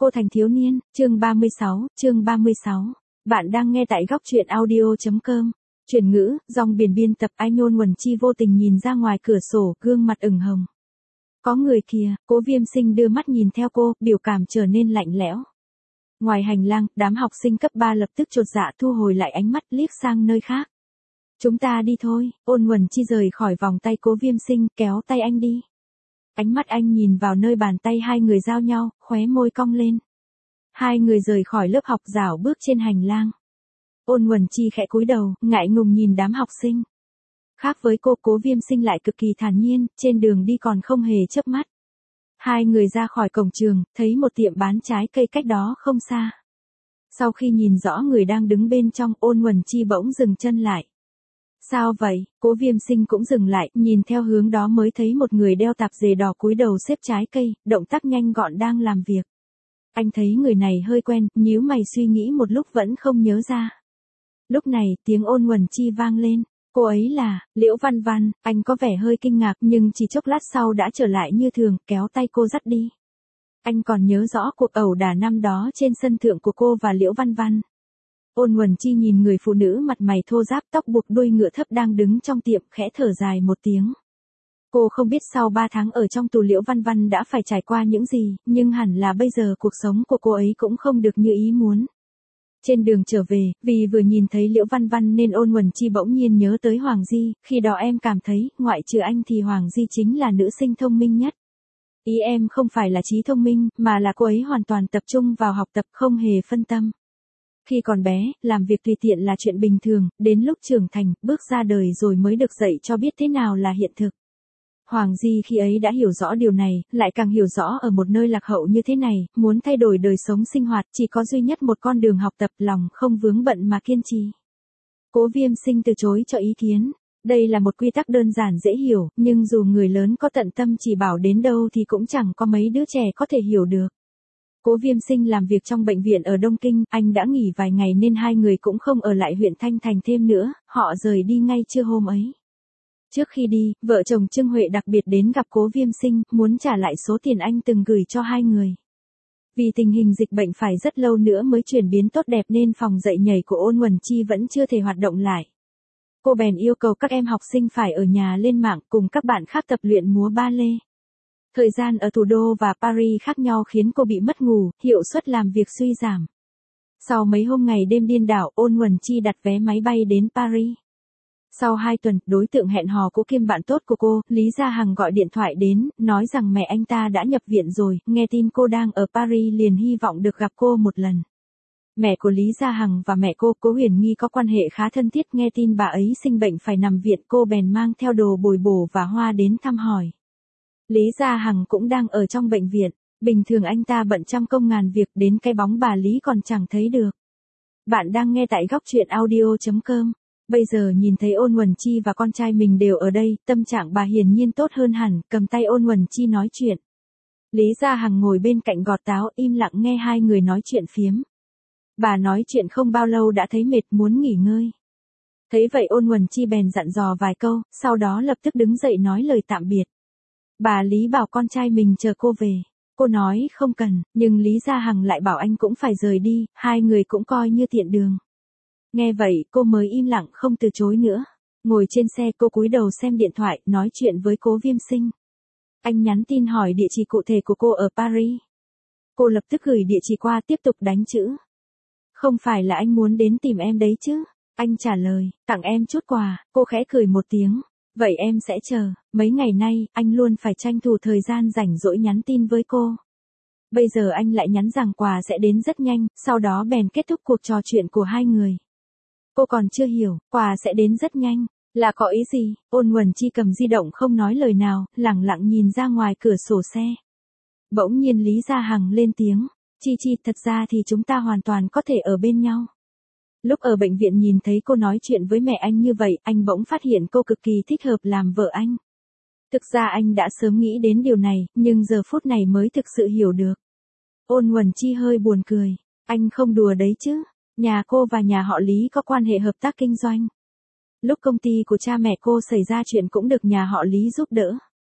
Cô thành thiếu niên, chương 36. Bạn đang nghe tại góc truyện audio.com. Chuyển ngữ, dòng biển biên tập Anh Ôn Nguồn Chi vô tình nhìn ra ngoài cửa sổ, gương mặt ửng hồng. Có người kìa, Cố Viêm Sinh đưa mắt nhìn theo cô, biểu cảm trở nên lạnh lẽo. Ngoài hành lang, đám học sinh cấp 3 lập tức chột dạ thu hồi lại ánh mắt liếc sang nơi khác. Chúng ta đi thôi, Ôn Nguồn Chi rời khỏi vòng tay Cố Viêm Sinh, kéo tay anh đi. Ánh mắt anh nhìn vào nơi bàn tay hai người giao nhau, khóe môi cong lên. Hai người rời khỏi lớp học rảo bước trên hành lang. Ôn Nguồn Chi khẽ cúi đầu, ngại ngùng nhìn đám học sinh. Khác với cô, Cố Viêm Sinh lại cực kỳ thản nhiên, trên đường đi còn không hề chớp mắt. Hai người ra khỏi cổng trường, thấy một tiệm bán trái cây cách đó không xa. Sau khi nhìn rõ người đang đứng bên trong, Ôn Nguồn Chi bỗng dừng chân lại. Sao vậy? Cố Viêm Sinh cũng dừng lại, nhìn theo hướng đó mới thấy một người đeo tạp dề đỏ cúi đầu xếp trái cây, động tác nhanh gọn đang làm việc. Anh thấy người này hơi quen, nhíu mày suy nghĩ một lúc vẫn không nhớ ra. Lúc này, tiếng Ôn Nguồn Chi vang lên. Cô ấy là Liễu Văn Văn. Anh có vẻ hơi kinh ngạc nhưng chỉ chốc lát sau đã trở lại như thường, kéo tay cô dắt đi. Anh còn nhớ rõ cuộc ẩu đả năm đó trên sân thượng của cô và Liễu Văn Văn. Ôn Nguồn Chi nhìn người phụ nữ mặt mày thô ráp, tóc buộc đuôi ngựa thấp đang đứng trong tiệm, khẽ thở dài một tiếng. Cô không biết sau 3 tháng ở trong tù Liễu Văn Văn đã phải trải qua những gì, nhưng hẳn là bây giờ cuộc sống của cô ấy cũng không được như ý muốn. Trên đường trở về, vì vừa nhìn thấy Liễu Văn Văn nên Ôn Nguồn Chi bỗng nhiên nhớ tới Hoàng Di, khi đó em cảm thấy, ngoại trừ anh thì Hoàng Di chính là nữ sinh thông minh nhất. Ý em không phải là trí thông minh, mà là cô ấy hoàn toàn tập trung vào học tập, không hề phân tâm. Khi còn bé, làm việc tùy tiện là chuyện bình thường, đến lúc trưởng thành, bước ra đời rồi mới được dạy cho biết thế nào là hiện thực. Hoàng Di khi ấy đã hiểu rõ điều này, lại càng hiểu rõ ở một nơi lạc hậu như thế này, muốn thay đổi đời sống sinh hoạt chỉ có duy nhất một con đường học tập, lòng không vướng bận mà kiên trì. Cố Viêm Sinh từ chối cho ý kiến. Đây là một quy tắc đơn giản dễ hiểu, nhưng dù người lớn có tận tâm chỉ bảo đến đâu thì cũng chẳng có mấy đứa trẻ có thể hiểu được. Cố Viêm Sinh làm việc trong bệnh viện ở Đông Kinh, anh đã nghỉ vài ngày nên hai người cũng không ở lại huyện Thanh Thành thêm nữa, họ rời đi ngay trưa hôm ấy. Trước khi đi, vợ chồng Trương Huệ đặc biệt đến gặp Cố Viêm Sinh, muốn trả lại số tiền anh từng gửi cho hai người. Vì tình hình dịch bệnh phải rất lâu nữa mới chuyển biến tốt đẹp nên phòng dạy nhảy của Ôn Nguồn Chi vẫn chưa thể hoạt động lại. Cô bèn yêu cầu các em học sinh phải ở nhà lên mạng cùng các bạn khác tập luyện múa ba lê. Thời gian ở thủ đô và Paris khác nhau khiến cô bị mất ngủ, hiệu suất làm việc suy giảm. Sau mấy hôm ngày đêm điên đảo, Ôn Nguồn Chi đặt vé máy bay đến Paris. Sau 2 tuần, đối tượng hẹn hò cũ kiêm bạn tốt của cô, Lý Gia Hằng gọi điện thoại đến, nói rằng mẹ anh ta đã nhập viện rồi, nghe tin cô đang ở Paris liền hy vọng được gặp cô một lần. Mẹ của Lý Gia Hằng và mẹ cô, Cố Huyền Nghi có quan hệ khá thân thiết, nghe tin bà ấy sinh bệnh phải nằm viện, cô bèn mang theo đồ bồi bổ và hoa đến thăm hỏi. Lý Gia Hằng cũng đang ở trong bệnh viện, bình thường anh ta bận trăm công ngàn việc, đến cái bóng bà Lý còn chẳng thấy được. Bạn đang nghe tại góc truyện audio.com. Bây giờ nhìn thấy Ôn Nguồn Chi và con trai mình đều ở đây, tâm trạng bà hiển nhiên tốt hơn hẳn, cầm tay Ôn Nguồn Chi nói chuyện. Lý Gia Hằng ngồi bên cạnh gọt táo, im lặng nghe hai người nói chuyện phiếm. Bà nói chuyện không bao lâu đã thấy mệt, muốn nghỉ ngơi. Thấy vậy Ôn Nguồn Chi bèn dặn dò vài câu, sau đó lập tức đứng dậy nói lời tạm biệt. Bà Lý bảo con trai mình chờ cô về. Cô nói không cần, nhưng Lý Gia Hằng lại bảo anh cũng phải rời đi, hai người cũng coi như tiện đường. Nghe vậy, cô mới im lặng không từ chối nữa. Ngồi trên xe cô cúi đầu xem điện thoại, nói chuyện với Cố Viêm Sinh. Anh nhắn tin hỏi địa chỉ cụ thể của cô ở Paris. Cô lập tức gửi địa chỉ qua, tiếp tục đánh chữ. Không phải là anh muốn đến tìm em đấy chứ? Anh trả lời, tặng em chút quà. Cô khẽ cười một tiếng. Vậy em sẽ chờ. Mấy ngày nay, anh luôn phải tranh thủ thời gian rảnh rỗi nhắn tin với cô. Bây giờ anh lại nhắn rằng quà sẽ đến rất nhanh, sau đó bèn kết thúc cuộc trò chuyện của hai người. Cô còn chưa hiểu, quà sẽ đến rất nhanh, là có ý gì? Ôn Nguồn Chi cầm di động không nói lời nào, lẳng lặng nhìn ra ngoài cửa sổ xe. Bỗng nhiên Lý Gia Hằng lên tiếng, Chi Chi, thật ra thì chúng ta hoàn toàn có thể ở bên nhau. Lúc ở bệnh viện nhìn thấy cô nói chuyện với mẹ anh như vậy, anh bỗng phát hiện cô cực kỳ thích hợp làm vợ anh. Thực ra anh đã sớm nghĩ đến điều này, nhưng giờ phút này mới thực sự hiểu được. Ôn Nguồn Chi hơi buồn cười, anh không đùa đấy chứ? Nhà cô và nhà họ Lý có quan hệ hợp tác kinh doanh. Lúc công ty của cha mẹ cô xảy ra chuyện cũng được nhà họ Lý giúp đỡ.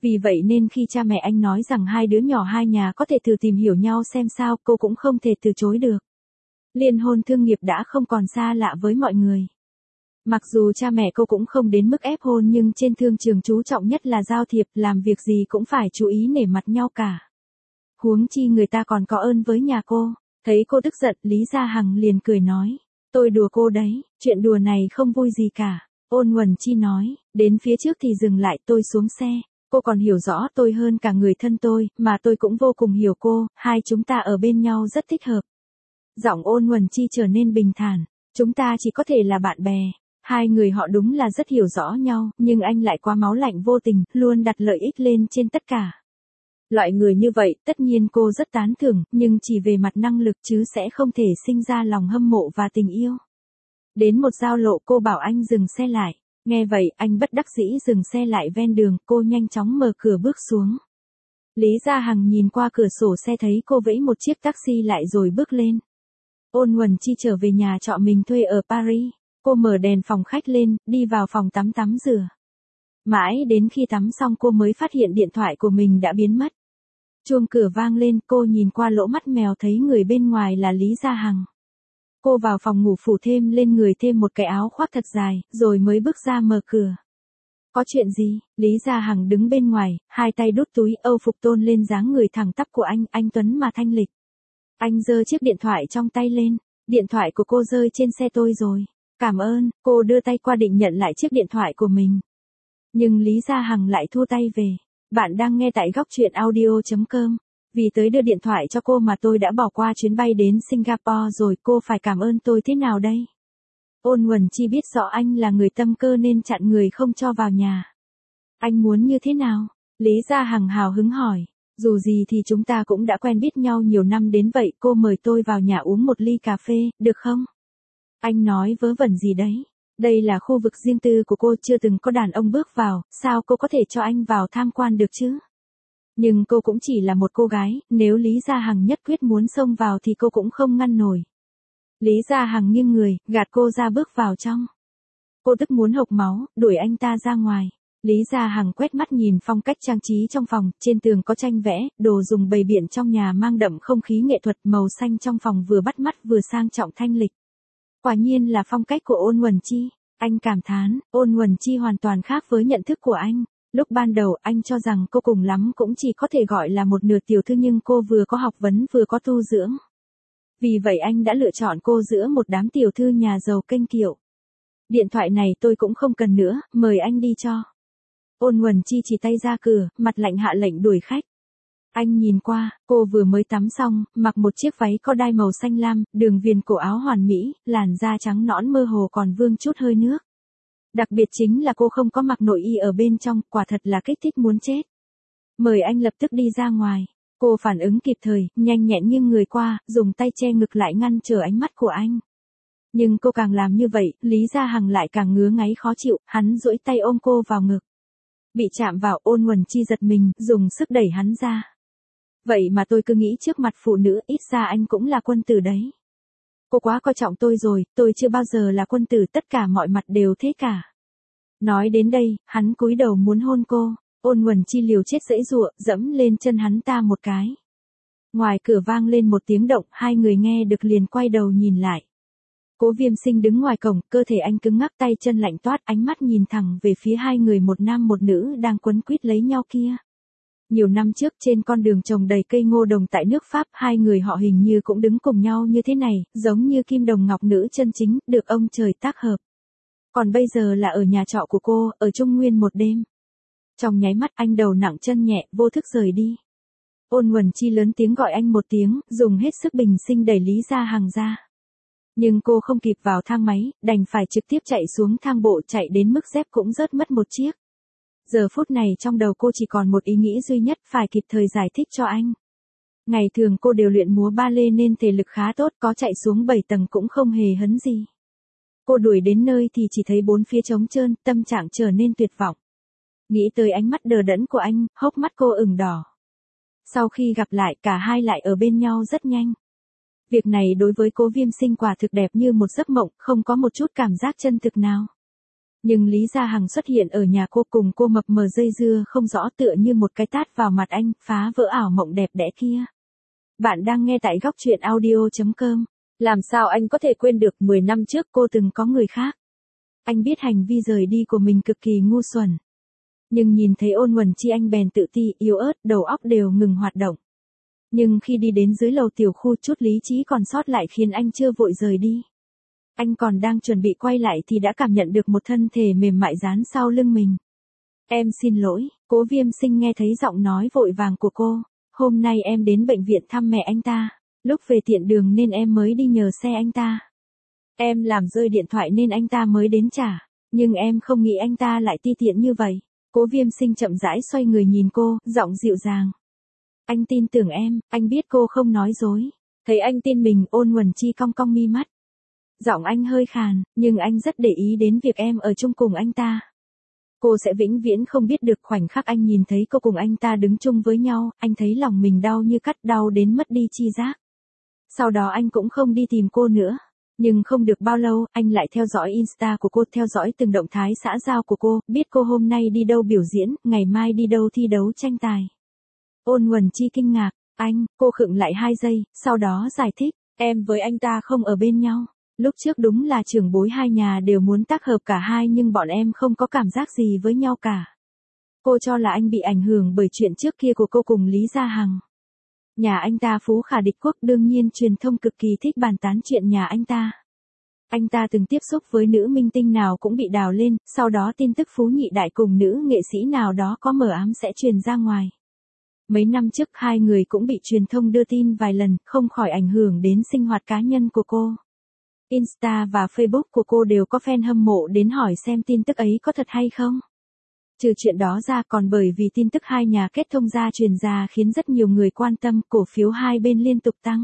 Vì vậy nên khi cha mẹ anh nói rằng hai đứa nhỏ hai nhà có thể thử tìm hiểu nhau xem sao, cô cũng không thể từ chối được. Liên hôn thương nghiệp đã không còn xa lạ với mọi người. Mặc dù cha mẹ cô cũng không đến mức ép hôn nhưng trên thương trường chú trọng nhất là giao thiệp, làm việc gì cũng phải chú ý nể mặt nhau cả. Huống chi người ta còn có ơn với nhà cô. Thấy cô tức giận, Lý Gia Hằng liền cười nói. Tôi đùa cô đấy, chuyện đùa này không vui gì cả. Ôn Huẩn Chi nói, đến phía trước thì dừng lại, tôi xuống xe. Cô còn hiểu rõ tôi hơn cả người thân tôi, mà tôi cũng vô cùng hiểu cô, hai chúng ta ở bên nhau rất thích hợp. Giọng Ôn Huẩn Chi trở nên bình thản, chúng ta chỉ có thể là bạn bè. Hai người họ đúng là rất hiểu rõ nhau, nhưng anh lại quá máu lạnh vô tình, luôn đặt lợi ích lên trên tất cả. Loại người như vậy, tất nhiên cô rất tán thưởng, nhưng chỉ về mặt năng lực chứ sẽ không thể sinh ra lòng hâm mộ và tình yêu. Đến một giao lộ cô bảo anh dừng xe lại. Nghe vậy, anh bất đắc dĩ dừng xe lại ven đường, cô nhanh chóng mở cửa bước xuống. Lý Gia Hằng nhìn qua cửa sổ xe thấy cô vẫy một chiếc taxi lại rồi bước lên. Ôn Huẩn Chi trở về nhà trọ mình thuê ở Paris. Cô mở đèn phòng khách lên, đi vào phòng tắm rửa. Mãi đến khi tắm xong cô mới phát hiện điện thoại của mình đã biến mất. Chuông cửa vang lên, cô nhìn qua lỗ mắt mèo thấy người bên ngoài là Lý Gia Hằng. Cô vào phòng ngủ phủ thêm lên người thêm một cái áo khoác thật dài, rồi mới bước ra mở cửa. Có chuyện gì? Lý Gia Hằng đứng bên ngoài, hai tay đút túi, Âu phục tôn lên dáng người thẳng tắp của anh tuấn mà thanh lịch. Anh giơ chiếc điện thoại trong tay lên, điện thoại của cô rơi trên xe tôi rồi. Cảm ơn, cô đưa tay qua định nhận lại chiếc điện thoại của mình. Nhưng Lý Gia Hằng lại thua tay về. Bạn đang nghe tại góc truyện audio.com. Vì tới đưa điện thoại cho cô mà tôi đã bỏ qua chuyến bay đến Singapore rồi, cô phải cảm ơn tôi thế nào đây? Ôn Huẩn Chi biết rõ anh là người tâm cơ nên chặn người không cho vào nhà. Anh muốn như thế nào? Lý Gia Hằng hào hứng hỏi. Dù gì thì chúng ta cũng đã quen biết nhau nhiều năm đến vậy, cô mời tôi vào nhà uống một ly cà phê, được không? Anh nói vớ vẩn gì đấy? Đây là khu vực riêng tư của cô, chưa từng có đàn ông bước vào, sao cô có thể cho anh vào tham quan được chứ? Nhưng cô cũng chỉ là một cô gái, nếu Lý Gia Hằng nhất quyết muốn xông vào thì cô cũng không ngăn nổi. Lý Gia Hằng nghiêng người, gạt cô ra bước vào trong. Cô tức muốn hộc máu, đuổi anh ta ra ngoài. Lý Gia Hằng quét mắt nhìn phong cách trang trí trong phòng, trên tường có tranh vẽ, đồ dùng bày biện trong nhà mang đậm không khí nghệ thuật, màu xanh trong phòng vừa bắt mắt vừa sang trọng thanh lịch. Quả nhiên là phong cách của Ôn Huẩn Chi. Anh cảm thán, Ôn Huẩn Chi hoàn toàn khác với nhận thức của anh. Lúc ban đầu anh cho rằng cô cùng lắm cũng chỉ có thể gọi là một nửa tiểu thư, nhưng cô vừa có học vấn vừa có tu dưỡng. Vì vậy anh đã lựa chọn cô giữa một đám tiểu thư nhà giàu kênh kiệu. Điện thoại này tôi cũng không cần nữa, mời anh đi cho. Ôn Huẩn Chi chỉ tay ra cửa, mặt lạnh hạ lệnh đuổi khách. Anh nhìn qua, cô vừa mới tắm xong, mặc một chiếc váy có đai màu xanh lam, đường viền cổ áo hoàn mỹ, làn da trắng nõn mơ hồ còn vương chút hơi nước. Đặc biệt chính là cô không có mặc nội y ở bên trong, quả thật là kích thích muốn chết. Mời anh lập tức đi ra ngoài. Cô phản ứng kịp thời, nhanh nhẹn nghiêng người qua, dùng tay che ngực lại ngăn trở ánh mắt của anh. Nhưng cô càng làm như vậy, Lý Gia Hằng lại càng ngứa ngáy khó chịu, hắn duỗi tay ôm cô vào ngực. Bị chạm vào, Ôn Huẩn Chi giật mình, dùng sức đẩy hắn ra. Vậy mà tôi cứ nghĩ trước mặt phụ nữ, ít ra anh cũng là quân tử đấy. Cô quá coi trọng tôi rồi, tôi chưa bao giờ là quân tử, tất cả mọi mặt đều thế cả. Nói đến đây, hắn cúi đầu muốn hôn cô. Ôn Huẩn Chi liều chết giãy giụa, dẫm lên chân hắn ta một cái. Ngoài cửa vang lên một tiếng động, hai người nghe được liền quay đầu nhìn lại. Cố Viêm Sinh đứng ngoài cổng, cơ thể anh cứng ngắc, tay chân lạnh toát, ánh mắt nhìn thẳng về phía hai người, một nam một nữ đang quấn quýt lấy nhau kia. Nhiều năm trước trên con đường trồng đầy cây ngô đồng tại nước Pháp, hai người họ hình như cũng đứng cùng nhau như thế này, giống như kim đồng ngọc nữ chân chính, được ông trời tác hợp. Còn bây giờ là ở nhà trọ của cô, ở Trung Nguyên một đêm. Trong nháy mắt anh đầu nặng chân nhẹ, vô thức rời đi. Ôn Huẩn Chi lớn tiếng gọi anh một tiếng, dùng hết sức bình sinh đẩy Lý Gia Hằng ra. Nhưng cô không kịp vào thang máy, đành phải trực tiếp chạy xuống thang bộ, chạy đến mức dép cũng rớt mất một chiếc. Giờ phút này trong đầu cô chỉ còn một ý nghĩ duy nhất, phải kịp thời giải thích cho anh. Ngày thường cô đều luyện múa ba lê nên thể lực khá tốt, có chạy xuống 7 tầng cũng không hề hấn gì. Cô đuổi đến nơi thì chỉ thấy bốn phía trống trơn, tâm trạng trở nên tuyệt vọng. Nghĩ tới ánh mắt đờ đẫn của anh, hốc mắt cô ửng đỏ. Sau khi gặp lại, cả hai lại ở bên nhau rất nhanh. Việc này đối với Cố Viêm Sinh quả thực đẹp như một giấc mộng, không có một chút cảm giác chân thực nào. Nhưng Lý Gia Hằng xuất hiện ở nhà cô cùng cô mập mờ dây dưa không rõ tựa như một cái tát vào mặt anh, phá vỡ ảo mộng đẹp đẽ kia. Bạn đang nghe tại góc truyện audio.com. Làm sao anh có thể quên được 10 năm trước cô từng có người khác? Anh biết hành vi rời đi của mình cực kỳ ngu xuẩn. Nhưng nhìn thấy Ôn Nguồn Chi anh bèn tự ti, yếu ớt, đầu óc đều ngừng hoạt động. Nhưng khi đi đến dưới lầu tiểu khu chút lý trí còn sót lại khiến anh chưa vội rời đi. Anh còn đang chuẩn bị quay lại thì đã cảm nhận được một thân thể mềm mại dán sau lưng mình. Em xin lỗi, Cố Viêm Sinh nghe thấy giọng nói vội vàng của cô. Hôm nay em đến bệnh viện thăm mẹ anh ta. Lúc về tiện đường nên em mới đi nhờ xe anh ta. Em làm rơi điện thoại nên anh ta mới đến trả. Nhưng em không nghĩ anh ta lại ti tiện như vậy. Cố Viêm Sinh chậm rãi xoay người nhìn cô, giọng dịu dàng. Anh tin tưởng em, anh biết cô không nói dối. Thấy anh tin mình, Ôn Nguồn Chi cong cong mi mắt. Giọng anh hơi khàn, nhưng anh rất để ý đến việc em ở chung cùng anh ta. Cô sẽ vĩnh viễn không biết được khoảnh khắc anh nhìn thấy cô cùng anh ta đứng chung với nhau, anh thấy lòng mình đau như cắt, đau đến mất đi chi giác. Sau đó anh cũng không đi tìm cô nữa. Nhưng không được bao lâu, anh lại theo dõi Insta của cô, theo dõi từng động thái xã giao của cô, biết cô hôm nay đi đâu biểu diễn, ngày mai đi đâu thi đấu tranh tài. Ôn Nguồn Chi kinh ngạc, cô khựng lại 2 giây, sau đó giải thích, em với anh ta không ở bên nhau. Lúc trước đúng là trưởng bối hai nhà đều muốn tác hợp cả hai nhưng bọn em không có cảm giác gì với nhau cả. Cô cho là anh bị ảnh hưởng bởi chuyện trước kia của cô cùng Lý Gia Hằng. Nhà anh ta phú khả địch quốc, đương nhiên truyền thông cực kỳ thích bàn tán chuyện nhà anh ta. Anh ta từng tiếp xúc với nữ minh tinh nào cũng bị đào lên, sau đó tin tức Phú Nhị Đại cùng nữ nghệ sĩ nào đó có mờ ám sẽ truyền ra ngoài. Mấy năm trước hai người cũng bị truyền thông đưa tin vài lần, không khỏi ảnh hưởng đến sinh hoạt cá nhân của cô. Insta và Facebook của cô đều có fan hâm mộ đến hỏi xem tin tức ấy có thật hay không. Trừ chuyện đó ra còn bởi vì tin tức hai nhà kết thông gia truyền ra khiến rất nhiều người quan tâm, cổ phiếu hai bên liên tục tăng.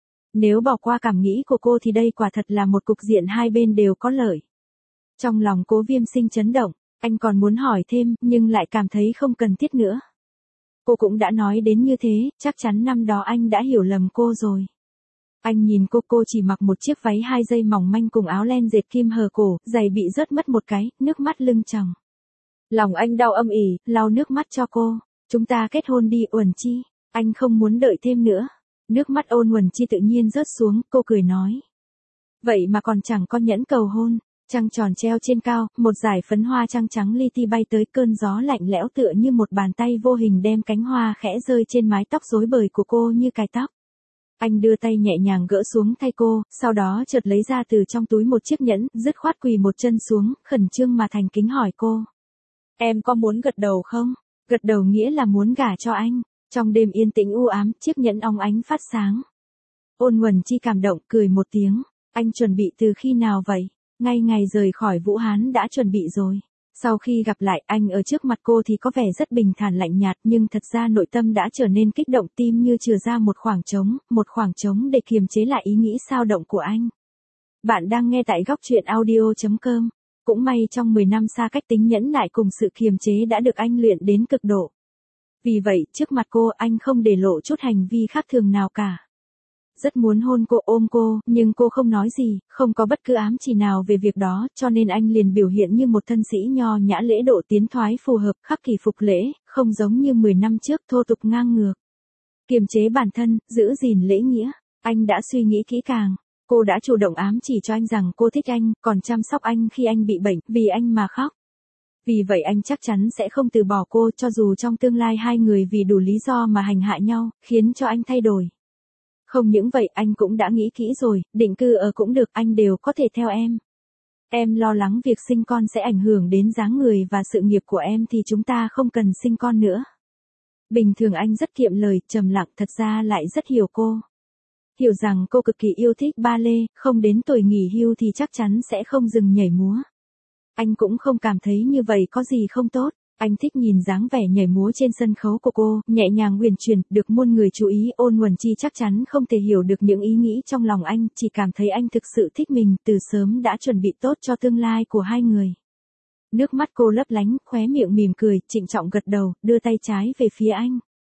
Nếu bỏ qua cảm nghĩ của cô thì đây quả thật là một cục diện hai bên đều có lợi. Trong lòng Cố Viêm Sinh chấn động, anh còn muốn hỏi thêm nhưng lại cảm thấy không cần thiết nữa. Cô cũng đã nói đến như thế, chắc chắn năm đó anh đã hiểu lầm cô rồi. Anh nhìn cô chỉ mặc một chiếc váy 2 dây mỏng manh cùng áo len dệt kim hở cổ, giày bị rớt mất một cái, nước mắt lưng tròng. Lòng anh đau âm ỉ, lau nước mắt cho cô. Chúng ta kết hôn đi Uẩn Chi, anh không muốn đợi thêm nữa. Nước mắt Ôn Nguồn Chi tự nhiên rớt xuống, cô cười nói. Vậy mà còn chẳng có nhẫn cầu hôn. Trăng tròn treo trên cao, một dải phấn hoa trăng trắng li ti bay tới, cơn gió lạnh lẽo tựa như một bàn tay vô hình đem cánh hoa khẽ rơi trên mái tóc rối bời của cô như cài tóc. Anh đưa tay nhẹ nhàng gỡ xuống thay cô, sau đó chợt lấy ra từ trong túi một chiếc nhẫn, dứt khoát quỳ một chân xuống, khẩn trương mà thành kính hỏi cô. Em có muốn gật đầu không? Gật đầu nghĩa là muốn gả cho anh. Trong đêm yên tĩnh u ám, chiếc nhẫn óng ánh phát sáng. Ôn Nguồn Chi cảm động, cười một tiếng. Anh chuẩn bị từ khi nào vậy? Ngay ngày rời khỏi Vũ Hán đã chuẩn bị rồi. Sau khi gặp lại anh ở trước mặt cô thì có vẻ rất bình thản lạnh nhạt nhưng thật ra nội tâm đã trở nên kích động, tim như chừa ra một khoảng trống để kiềm chế lại ý nghĩ xao động của anh. Bạn đang nghe tại góc truyện audio.com. Cũng may trong 10 năm xa cách, tính nhẫn nại cùng sự kiềm chế đã được anh luyện đến cực độ. Vì vậy, trước mặt cô anh không để lộ chút hành vi khác thường nào cả. Rất muốn hôn cô, ôm cô, nhưng cô không nói gì, không có bất cứ ám chỉ nào về việc đó, cho nên anh liền biểu hiện như một thân sĩ nho nhã, lễ độ tiến thoái phù hợp, khắc kỷ phục lễ, không giống như 10 năm trước thô tục ngang ngược. Kiềm chế bản thân, giữ gìn lễ nghĩa, anh đã suy nghĩ kỹ càng. Cô đã chủ động ám chỉ cho anh rằng cô thích anh, còn chăm sóc anh khi anh bị bệnh, vì anh mà khóc. Vì vậy anh chắc chắn sẽ không từ bỏ cô cho dù trong tương lai hai người vì đủ lý do mà hành hạ nhau, khiến cho anh thay đổi. Không những vậy anh cũng đã nghĩ kỹ rồi, định cư ở cũng được, anh đều có thể theo em. Em lo lắng việc sinh con sẽ ảnh hưởng đến dáng người và sự nghiệp của em thì chúng ta không cần sinh con nữa. Bình thường anh rất kiệm lời, trầm lặng, thật ra lại rất hiểu cô. Hiểu rằng cô cực kỳ yêu thích ba lê, không đến tuổi nghỉ hưu thì chắc chắn sẽ không dừng nhảy múa. Anh cũng không cảm thấy như vậy có gì không tốt. Anh thích nhìn dáng vẻ nhảy múa trên sân khấu của cô, nhẹ nhàng uyển chuyển, được muôn người chú ý. Ôn Nguồn Chi chắc chắn không thể hiểu được những ý nghĩ trong lòng anh, chỉ cảm thấy anh thực sự thích mình, từ sớm đã chuẩn bị tốt cho tương lai của hai người. Nước mắt cô lấp lánh, khóe miệng mỉm cười, trịnh trọng gật đầu, đưa tay trái về phía anh.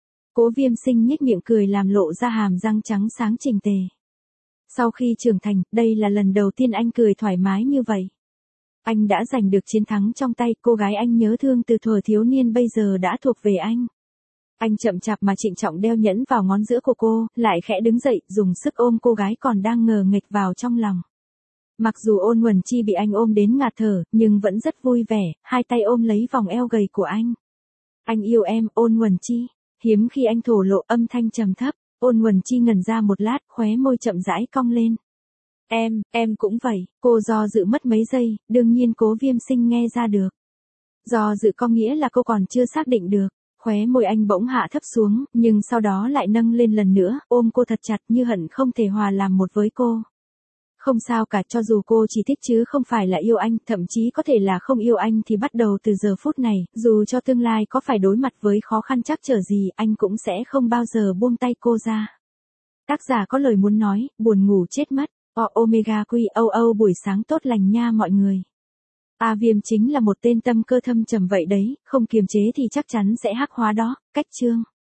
Cố Viêm Sinh nhếch miệng cười làm lộ ra hàm răng trắng sáng chỉnh tề. Sau khi trưởng thành, đây là lần đầu tiên anh cười thoải mái như vậy. Anh đã giành được chiến thắng trong tay, cô gái anh nhớ thương từ thuở thiếu niên bây giờ đã thuộc về anh. Anh chậm chạp mà trịnh trọng đeo nhẫn vào ngón giữa của cô, lại khẽ đứng dậy, dùng sức ôm cô gái còn đang ngờ nghịch vào trong lòng. Mặc dù Ôn Nguồn Chi bị anh ôm đến ngạt thở, nhưng vẫn rất vui vẻ, hai tay ôm lấy vòng eo gầy của anh. Anh yêu em, Ôn Nguồn Chi. Hiếm khi anh thổ lộ âm thanh trầm thấp, Ôn Nguồn Chi ngẩn ra một lát, khóe môi chậm rãi cong lên. Em cũng vậy, cô do dự mất mấy giây, đương nhiên Cố Viêm Sinh nghe ra được. Do dự có nghĩa là cô còn chưa xác định được. Khóe môi anh bỗng hạ thấp xuống, nhưng sau đó lại nâng lên lần nữa, ôm cô thật chặt như hận không thể hòa làm một với cô. Không sao cả, cho dù cô chỉ thích chứ không phải là yêu anh, thậm chí có thể là không yêu anh thì bắt đầu từ giờ phút này, dù cho tương lai có phải đối mặt với khó khăn trắc trở gì, anh cũng sẽ không bao giờ buông tay cô ra. Tác giả có lời muốn nói, buồn ngủ chết mất. Omega QOO buổi sáng tốt lành nha mọi người. Viêm chính là một tên tâm cơ thâm trầm vậy đấy, không kiềm chế thì chắc chắn sẽ hắc hóa đó. Cách chương